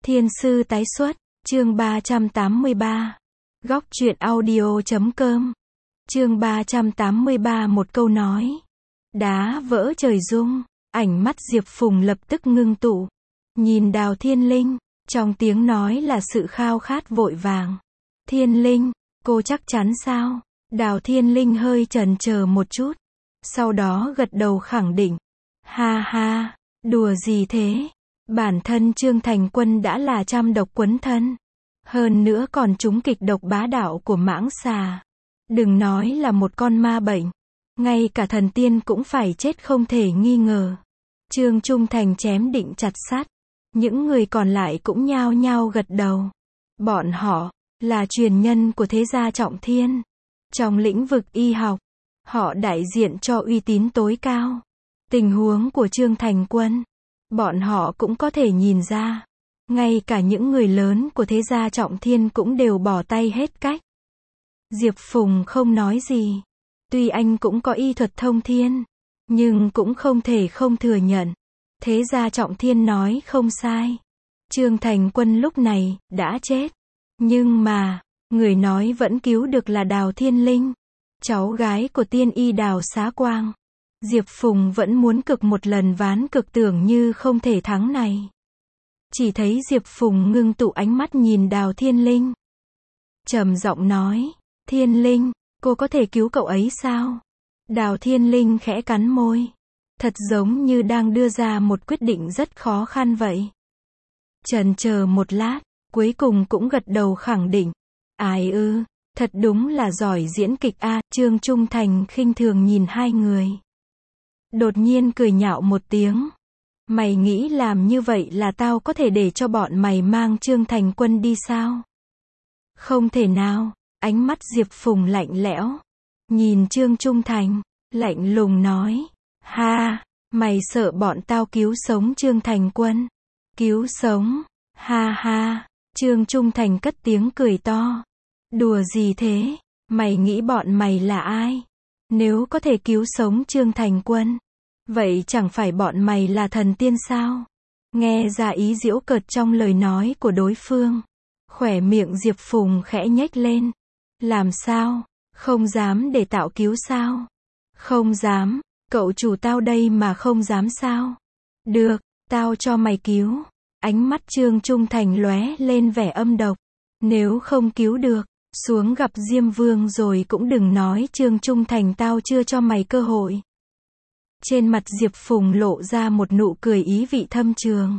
Thiên sư tái xuất, chương 383. Góc truyện audio.com. Chương 383 một câu nói. Đá vỡ trời rung, ánh mắt Diệp Phùng lập tức ngưng tụ. Nhìn Đào Thiên Linh, trong tiếng nói là sự khao khát vội vàng. Thiên Linh, cô chắc chắn sao? Đào Thiên Linh hơi chần chờ một chút. Sau đó gật đầu khẳng định. Ha ha, đùa gì thế? Bản thân Trương Thành Quân đã là trăm độc quấn thân. Hơn nữa còn trúng kịch độc bá đạo của mãng xà. Đừng nói là một con ma bệnh. Ngay cả thần tiên cũng phải chết không thể nghi ngờ. Trương Trung Thành chém định chặt sắt. Những người còn lại cũng nhao nhao gật đầu. Bọn họ là truyền nhân của thế gia Trọng Thiên. Trong lĩnh vực y học, họ đại diện cho uy tín tối cao. Tình huống của Trương Thành Quân, bọn họ cũng có thể nhìn ra. Ngay cả những người lớn của thế gia Trọng Thiên cũng đều bỏ tay hết cách. Diệp Phùng không nói gì. Tuy anh cũng có y thuật thông thiên, nhưng cũng không thể không thừa nhận. Thế gia Trọng Thiên nói không sai. Trương Thành Quân lúc này đã chết. Nhưng mà, người nói vẫn cứu được là Đào Thiên Linh, cháu gái của tiên y Đào Xá Quang. Diệp Phùng vẫn muốn cực một lần ván cực tưởng như không thể thắng này. Chỉ thấy Diệp Phùng ngưng tụ ánh mắt nhìn Đào Thiên Linh. Trầm giọng nói, Thiên Linh, cô có thể cứu cậu ấy sao? Đào Thiên Linh khẽ cắn môi. Thật giống như đang đưa ra một quyết định rất khó khăn vậy. Chần chờ một lát, cuối cùng cũng gật đầu khẳng định. Ai ư, thật đúng là giỏi diễn kịch a. Trương Trung Thành khinh thường nhìn hai người. Đột nhiên cười nhạo một tiếng. Mày nghĩ làm như vậy là tao có thể để cho bọn mày mang Trương Thành Quân đi sao? Không thể nào. Ánh mắt Diệp Phùng lạnh lẽo. Nhìn Trương Trung Thành, lạnh lùng nói. Ha, mày sợ bọn tao cứu sống Trương Thành Quân? Cứu sống? Ha ha. Trương Trung Thành cất tiếng cười to. Đùa gì thế? Mày nghĩ bọn mày là ai? Nếu có thể cứu sống Trương Thành Quân, vậy chẳng phải bọn mày là thần tiên sao? Nghe ra ý giễu cợt trong lời nói của đối phương. Khóe miệng Diệp Phùng khẽ nhếch lên. Làm sao? Không dám để tao cứu sao? Không dám. Cậu chủ tao đây mà không dám sao? Được, tao cho mày cứu. Ánh mắt Trương Trung Thành lóe lên vẻ âm độc. Nếu không cứu được, xuống gặp Diêm Vương rồi cũng đừng nói Trương Trung Thành tao chưa cho mày cơ hội. Trên mặt Diệp Phùng lộ ra một nụ cười ý vị thâm trường.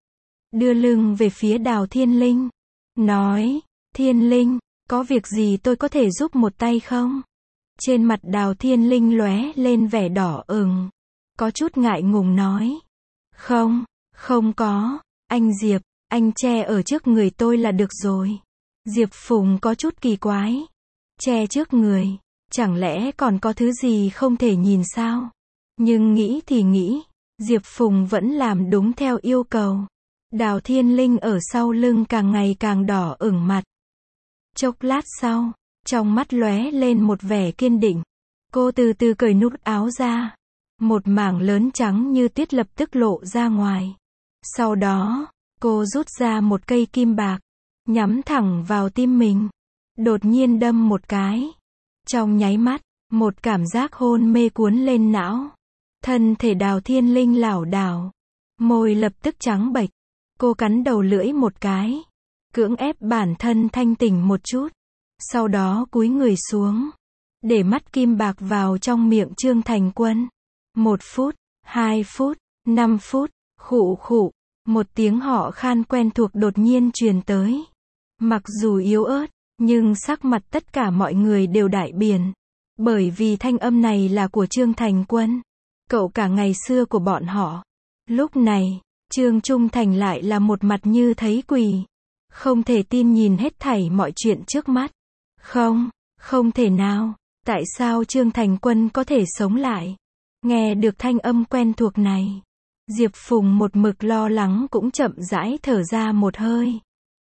Đưa lưng về phía Đào Thiên Linh. Nói, Thiên Linh, có việc gì tôi có thể giúp một tay không? Trên mặt Đào Thiên Linh lóe lên vẻ đỏ ửng. Có chút ngại ngùng nói. Không, không có. Anh Diệp, anh che ở trước người tôi là được rồi. Diệp Phùng có chút kỳ quái. Che trước người, chẳng lẽ còn có thứ gì không thể nhìn sao? Nhưng nghĩ thì nghĩ, Diệp Phùng vẫn làm đúng theo yêu cầu. Đào Thiên Linh ở sau lưng càng ngày càng đỏ ửng mặt. Chốc lát sau, trong mắt lóe lên một vẻ kiên định. Cô từ từ cởi nút áo ra. Một mảng lớn trắng như tuyết lập tức lộ ra ngoài. Sau đó, cô rút ra một cây kim bạc, nhắm thẳng vào tim mình. Đột nhiên đâm một cái. Trong nháy mắt, một cảm giác hôn mê cuốn lên não. Thân thể Đào Thiên Linh lảo đảo. Môi lập tức trắng bệch. Cô cắn đầu lưỡi một cái. Cưỡng ép bản thân thanh tỉnh một chút. Sau đó cúi người xuống. Để mắt kim bạc vào trong miệng Trương Thành Quân. 1 phút, 2 phút, 5 phút, khụ khụ. Một tiếng họ khan quen thuộc đột nhiên truyền tới. Mặc dù yếu ớt, nhưng sắc mặt tất cả mọi người đều đại biến. Bởi vì thanh âm này là của Trương Thành Quân. Cậu cả ngày xưa của bọn họ. Lúc này, Trương Trung Thành lại là một mặt như thấy quỷ. Không thể tin nhìn hết thảy mọi chuyện trước mắt. Không, không thể nào. Tại sao Trương Thành Quân có thể sống lại? Nghe được thanh âm quen thuộc này. Diệp Phùng một mực lo lắng cũng chậm rãi thở ra một hơi.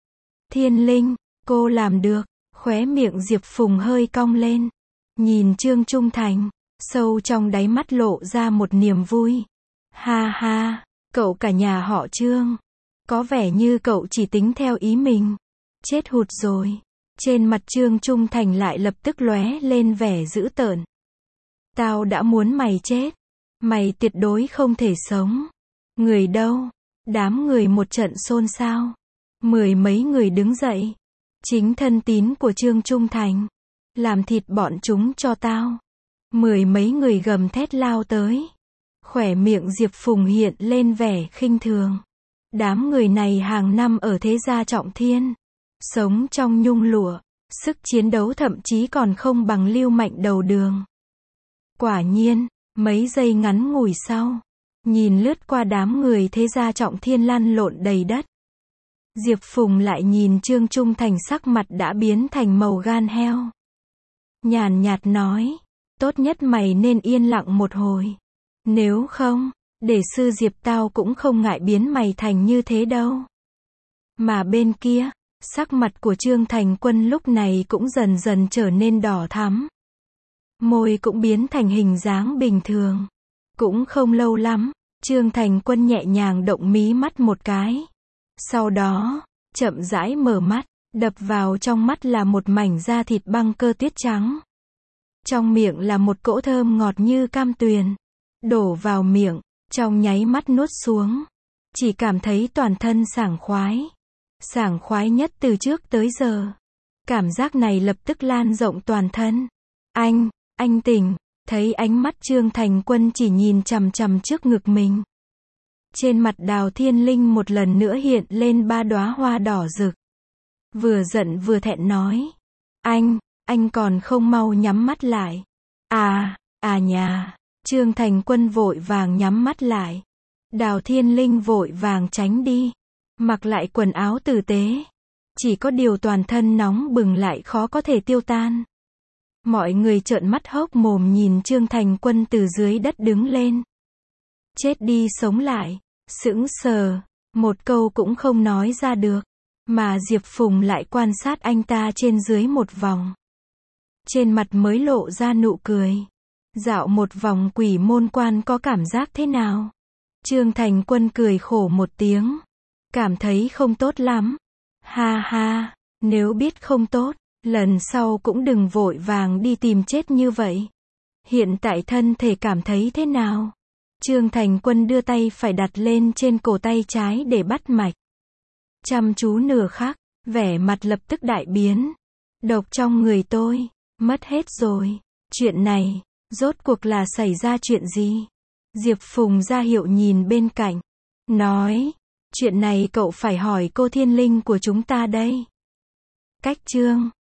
Thiên Linh, cô làm được. Khóe miệng Diệp Phùng hơi cong lên. Nhìn Trương Trung Thành, sâu trong đáy mắt lộ ra một niềm vui. Ha ha, cậu cả nhà họ Trương. Có vẻ như cậu chỉ tính theo ý mình. Chết hụt rồi. Trên mặt Trương Trung Thành lại lập tức lóe lên vẻ dữ tợn. Tao đã muốn mày chết. Mày tuyệt đối không thể sống. Người đâu? Đám người một trận xôn xao. 10 mấy người đứng dậy. Chính thân tín của Trương Trung Thành. Làm thịt bọn chúng cho tao. 10 mấy người gầm thét lao tới. Khóe miệng Diệp Phùng hiện lên vẻ khinh thường. Đám người này hàng năm ở thế gia trọng thiên. Sống trong nhung lụa. Sức chiến đấu thậm chí còn không bằng Lưu Mạnh đầu đường. Quả nhiên, mấy giây ngắn ngủi sau. Nhìn lướt qua đám người thế gia trọng thiên lăn lộn đầy đất. Diệp Phùng lại nhìn Trương Trung Thành sắc mặt đã biến thành màu gan heo. Nhàn nhạt nói, tốt nhất mày nên yên lặng một hồi. Nếu không, để sư Diệp tao cũng không ngại biến mày thành như thế đâu. Mà bên kia, sắc mặt của Trương Thành Quân lúc này cũng dần dần trở nên đỏ thắm. Môi cũng biến thành hình dáng bình thường. Cũng không lâu lắm, Trương Thành Quân nhẹ nhàng động mí mắt một cái. Sau đó, chậm rãi mở mắt, đập vào trong mắt là một mảnh da thịt băng cơ tuyết trắng. Trong miệng là một cỗ thơm ngọt như cam tuyền. Đổ vào miệng, trong nháy mắt nuốt xuống. Chỉ cảm thấy toàn thân sảng khoái. Sảng khoái nhất từ trước tới giờ. Cảm giác này lập tức lan rộng toàn thân. Anh tỉnh, thấy ánh mắt Trương Thành Quân chỉ nhìn chằm chằm trước ngực mình. Trên mặt Đào Thiên Linh một lần nữa hiện lên 3 đóa hoa đỏ rực. Vừa giận vừa thẹn nói. Anh còn không mau nhắm mắt lại. Nhà. Trương Thành Quân vội vàng nhắm mắt lại. Đào Thiên Linh vội vàng tránh đi. Mặc lại quần áo tử tế. Chỉ có điều toàn thân nóng bừng lại khó có thể tiêu tan. Mọi người trợn mắt hốc mồm nhìn Trương Thành Quân từ dưới đất đứng lên. Chết đi sống lại, sững sờ, một câu cũng không nói ra được. Mà Diệp Phùng lại quan sát anh ta trên dưới một vòng. Trên mặt mới lộ ra nụ cười. Dạo một vòng Quỷ Môn Quan có cảm giác thế nào? Trương Thành Quân cười khổ một tiếng. Cảm thấy không tốt lắm. Ha ha, nếu biết không tốt, lần sau cũng đừng vội vàng đi tìm chết như vậy. Hiện tại thân thể cảm thấy thế nào? Trương Thành Quân đưa tay phải đặt lên trên cổ tay trái để bắt mạch. Chăm chú nửa khắc, vẻ mặt lập tức đại biến. Độc trong người tôi, mất hết rồi. Chuyện này, rốt cuộc là xảy ra chuyện gì? Diệp Phùng ra hiệu nhìn bên cạnh. Nói, chuyện này cậu phải hỏi cô Thiên Linh của chúng ta đây. Cách chương